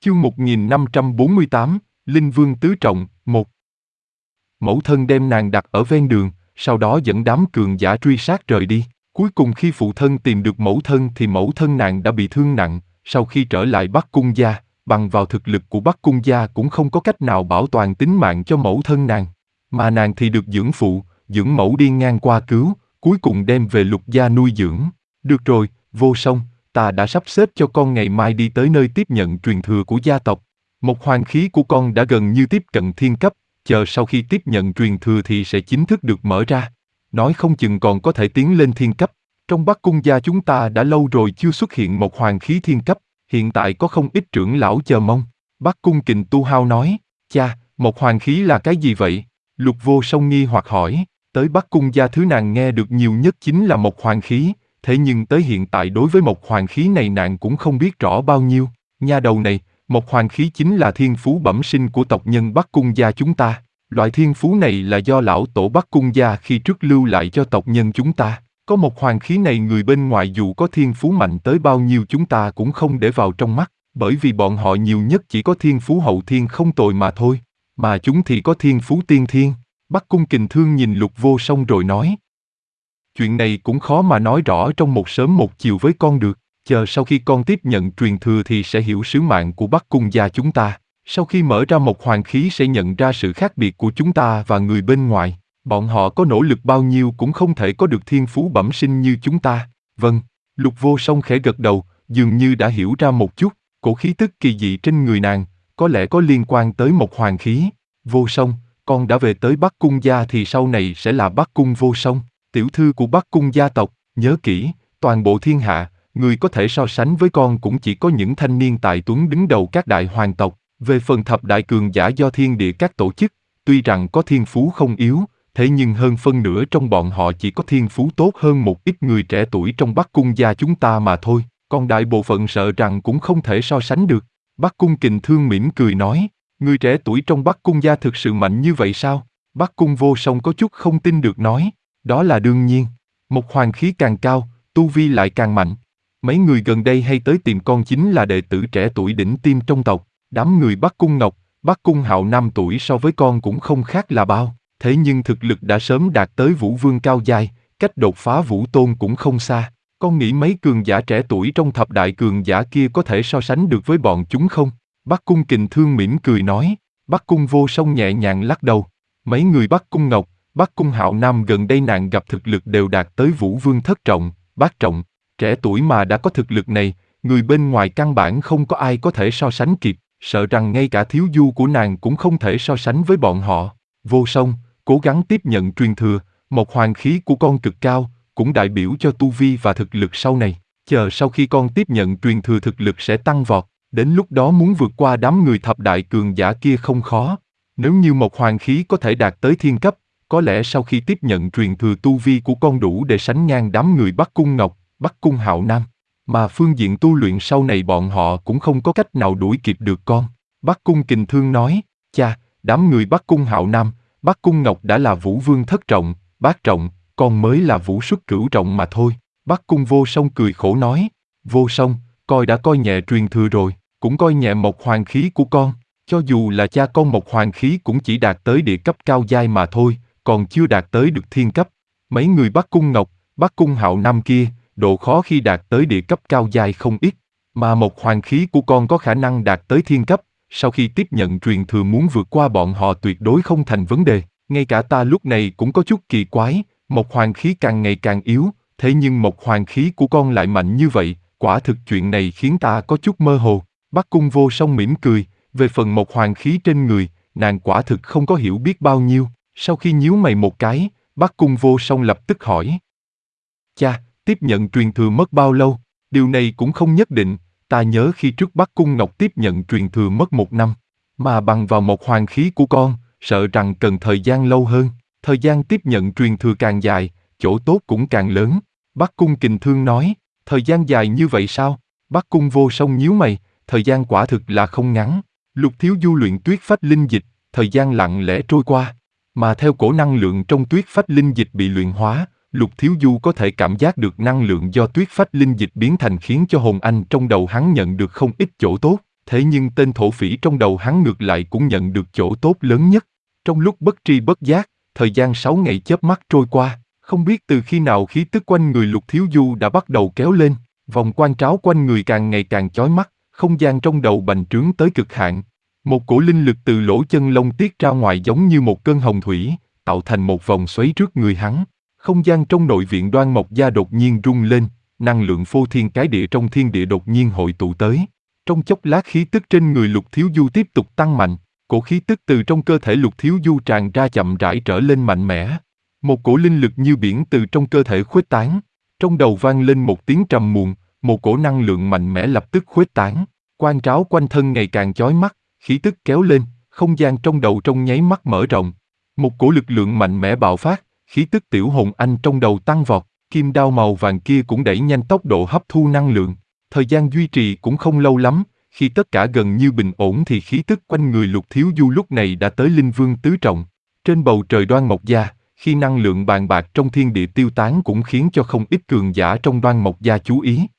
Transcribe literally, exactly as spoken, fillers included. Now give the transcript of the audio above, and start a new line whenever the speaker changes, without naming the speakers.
Chương một nghìn năm trăm bốn mươi tám, Linh Vương Tứ Trọng, một. Mẫu thân đem nàng đặt ở ven đường, sau đó dẫn đám cường giả truy sát rời đi. Cuối cùng khi phụ thân tìm được mẫu thân thì mẫu thân nàng đã bị thương nặng, sau khi trở lại Bắc Cung gia, bằng vào thực lực của Bắc Cung gia cũng không có cách nào bảo toàn tính mạng cho mẫu thân nàng. Mà nàng thì được dưỡng phụ, dưỡng mẫu đi ngang qua cứu, cuối cùng đem về Lục gia nuôi dưỡng. Được rồi, Vô Song, ta đã sắp xếp cho con ngày mai đi tới nơi tiếp nhận truyền thừa của gia tộc. Một hoàng khí của con đã gần như tiếp cận thiên cấp, chờ sau khi tiếp nhận truyền thừa thì sẽ chính thức được mở ra. Nói không chừng còn có thể tiến lên thiên cấp. Trong Bắc Cung gia chúng ta đã lâu rồi chưa xuất hiện một hoàng khí thiên cấp, hiện tại có không ít trưởng lão chờ mong. Bắc Cung Kình Tu Hao nói, cha, một hoàng khí là cái gì vậy? Lục Vô Song nghi hoặc hỏi, tới Bắc Cung gia thứ nàng nghe được nhiều nhất chính là một hoàng khí. Thế nhưng tới hiện tại đối với một hoàng khí này nàng cũng không biết rõ bao nhiêu. Nha đầu này, một hoàng khí chính là thiên phú bẩm sinh của tộc nhân Bắc Cung gia chúng ta. Loại thiên phú này là do lão tổ Bắc Cung gia khi trước lưu lại cho tộc nhân chúng ta. Có một hoàng khí này người bên ngoài dù có thiên phú mạnh tới bao nhiêu chúng ta cũng không để vào trong mắt, bởi vì bọn họ nhiều nhất chỉ có thiên phú hậu thiên không tồi mà thôi. Mà chúng thì có thiên phú tiên thiên. Bắc Cung Kình Thương nhìn Lục Vô Song rồi nói. Chuyện này cũng khó mà nói rõ trong một sớm một chiều với con được, chờ sau khi con tiếp nhận truyền thừa thì sẽ hiểu sứ mạng của Bắc Cung gia chúng ta. Sau khi mở ra một hoàng khí sẽ nhận ra sự khác biệt của chúng ta và người bên ngoài. Bọn họ có nỗ lực bao nhiêu cũng không thể có được thiên phú bẩm sinh như chúng ta. Vâng, Lục Vô Song khẽ gật đầu, dường như đã hiểu ra một chút, cổ khí tức kỳ dị trên người nàng, có lẽ có liên quan tới một hoàng khí. Vô Song, con đã về tới Bắc Cung gia thì sau này sẽ là Bắc Cung Vô Song. Tiểu thư của Bắc Cung gia tộc, nhớ kỹ, toàn bộ thiên hạ, người có thể so sánh với con cũng chỉ có những thanh niên tài tuấn đứng đầu các đại hoàng tộc. Về phần thập đại cường giả do thiên địa các tổ chức, tuy rằng có thiên phú không yếu, thế nhưng hơn phân nửa trong bọn họ chỉ có thiên phú tốt hơn một ít người trẻ tuổi trong Bắc Cung gia chúng ta mà thôi, còn đại bộ phận sợ rằng cũng không thể so sánh được. Bắc Cung Kình Thương mỉm cười nói, người trẻ tuổi trong Bắc Cung gia thực sự mạnh như vậy sao? Bắc Cung Vô Song có chút không tin được nói. Đó là đương nhiên, một hoàng khí càng cao, tu vi lại càng mạnh. Mấy người gần đây hay tới tìm con chính là đệ tử trẻ tuổi đỉnh tiêm trong tộc. Đám người Bắc Cung Ngọc, Bắc Cung Hạo năm tuổi so với con cũng không khác là bao. Thế nhưng thực lực đã sớm đạt tới Vũ Vương cao giai, cách đột phá Vũ Tôn cũng không xa. Con nghĩ mấy cường giả trẻ tuổi trong thập đại cường giả kia có thể so sánh được với bọn chúng không? Bắc Cung Kình Thương mỉm cười nói. Bắc Cung Vô Song nhẹ nhàng lắc đầu. Mấy người Bắc Cung Ngọc, Bắc Cung Hạo Nam gần đây nàng gặp thực lực đều đạt tới Vũ Vương thất trọng, bát trọng. Trẻ tuổi mà đã có thực lực này, người bên ngoài căn bản không có ai có thể so sánh kịp, sợ rằng ngay cả thiếu du của nàng cũng không thể so sánh với bọn họ. Vô Song, cố gắng tiếp nhận truyền thừa, một hoàng khí của con cực cao, cũng đại biểu cho tu vi và thực lực sau này. Chờ sau khi con tiếp nhận truyền thừa thực lực sẽ tăng vọt, đến lúc đó muốn vượt qua đám người thập đại cường giả kia không khó. Nếu như một hoàng khí có thể đạt tới thiên cấp, có lẽ sau khi tiếp nhận truyền thừa tu vi của con đủ để sánh ngang đám người Bắc Cung Ngọc, Bắc Cung Hạo Nam. Mà phương diện tu luyện sau này bọn họ cũng không có cách nào đuổi kịp được con. Bắc Cung Kình Thương nói, cha, đám người Bắc Cung Hạo Nam, Bắc Cung Ngọc đã là Vũ Vương thất trọng, bát trọng, con mới là Vũ Xuất cửu trọng mà thôi. Bắc Cung Vô Song cười khổ nói, Vô Song, coi đã coi nhẹ truyền thừa rồi, cũng coi nhẹ một hoàng khí của con. Cho dù là cha con một hoàng khí cũng chỉ đạt tới địa cấp cao giai mà thôi, còn chưa đạt tới được thiên cấp. Mấy người Bắc Cung Ngọc, Bắc Cung Hạo Nam kia, độ khó khi đạt tới địa cấp cao giai không ít, mà một hoàng khí của con có khả năng đạt tới thiên cấp, sau khi tiếp nhận truyền thừa muốn vượt qua bọn họ tuyệt đối không thành vấn đề. Ngay cả ta lúc này cũng có chút kỳ quái, một hoàng khí càng ngày càng yếu, thế nhưng một hoàng khí của con lại mạnh như vậy, quả thực chuyện này khiến ta có chút mơ hồ. Bắc Cung Vô Song mỉm cười, về phần một hoàng khí trên người, nàng quả thực không có hiểu biết bao nhiêu. Sau khi nhíu mày một cái, Bắc Cung Vô Song lập tức hỏi. Cha, tiếp nhận truyền thừa mất bao lâu? Điều này cũng không nhất định, ta nhớ khi trước Bắc Cung Ngọc tiếp nhận truyền thừa mất một năm. Mà bằng vào một hoàng khí của con, sợ rằng cần thời gian lâu hơn. Thời gian tiếp nhận truyền thừa càng dài, chỗ tốt cũng càng lớn. Bắc Cung Kình Thương nói, thời gian dài như vậy sao? Bắc Cung Vô Song nhíu mày, thời gian quả thực là không ngắn. Lục Thiếu Du luyện tuyết phách linh dịch, thời gian lặng lẽ trôi qua. Mà theo cổ năng lượng trong tuyết phách linh dịch bị luyện hóa, Lục Thiếu Du có thể cảm giác được năng lượng do tuyết phách linh dịch biến thành khiến cho hồn anh trong đầu hắn nhận được không ít chỗ tốt. Thế nhưng tên thổ phỉ trong đầu hắn ngược lại cũng nhận được chỗ tốt lớn nhất. Trong lúc bất tri bất giác, thời gian sáu ngày chớp mắt trôi qua, không biết từ khi nào khí tức quanh người Lục Thiếu Du đã bắt đầu kéo lên, vòng quan tráo quanh người càng ngày càng chói mắt, không gian trong đầu bành trướng tới cực hạn. Một cổ linh lực từ lỗ chân lông tiết ra ngoài giống như một cơn hồng thủy, tạo thành một vòng xoáy trước người hắn. Không gian trong nội viện Đoan Mộc Gia đột nhiên rung lên, năng lượng phô thiên cái địa trong thiên địa đột nhiên hội tụ tới. Trong chốc lát khí tức trên người Lục Thiếu Du tiếp tục tăng mạnh, cổ khí tức từ trong cơ thể Lục Thiếu Du tràn ra chậm rãi trở lên mạnh mẽ. Một cổ linh lực như biển từ trong cơ thể khuếch tán, trong đầu vang lên một tiếng trầm muộn, một cổ năng lượng mạnh mẽ lập tức khuếch tán, quan tráo quanh thân ngày càng chói mắt, khí tức kéo lên, không gian trong đầu trong nháy mắt mở rộng. Một cổ lực lượng mạnh mẽ bạo phát, khí tức tiểu hồn anh trong đầu tăng vọt, kim đao màu vàng kia cũng đẩy nhanh tốc độ hấp thu năng lượng. Thời gian duy trì cũng không lâu lắm, khi tất cả gần như bình ổn thì khí tức quanh người Lục Thiếu Du lúc này đã tới Linh Vương tứ trọng. Trên bầu trời Đoan Mộc Gia, khi năng lượng bàn bạc trong thiên địa tiêu tán cũng khiến cho không ít cường giả trong Đoan Mộc Gia chú ý.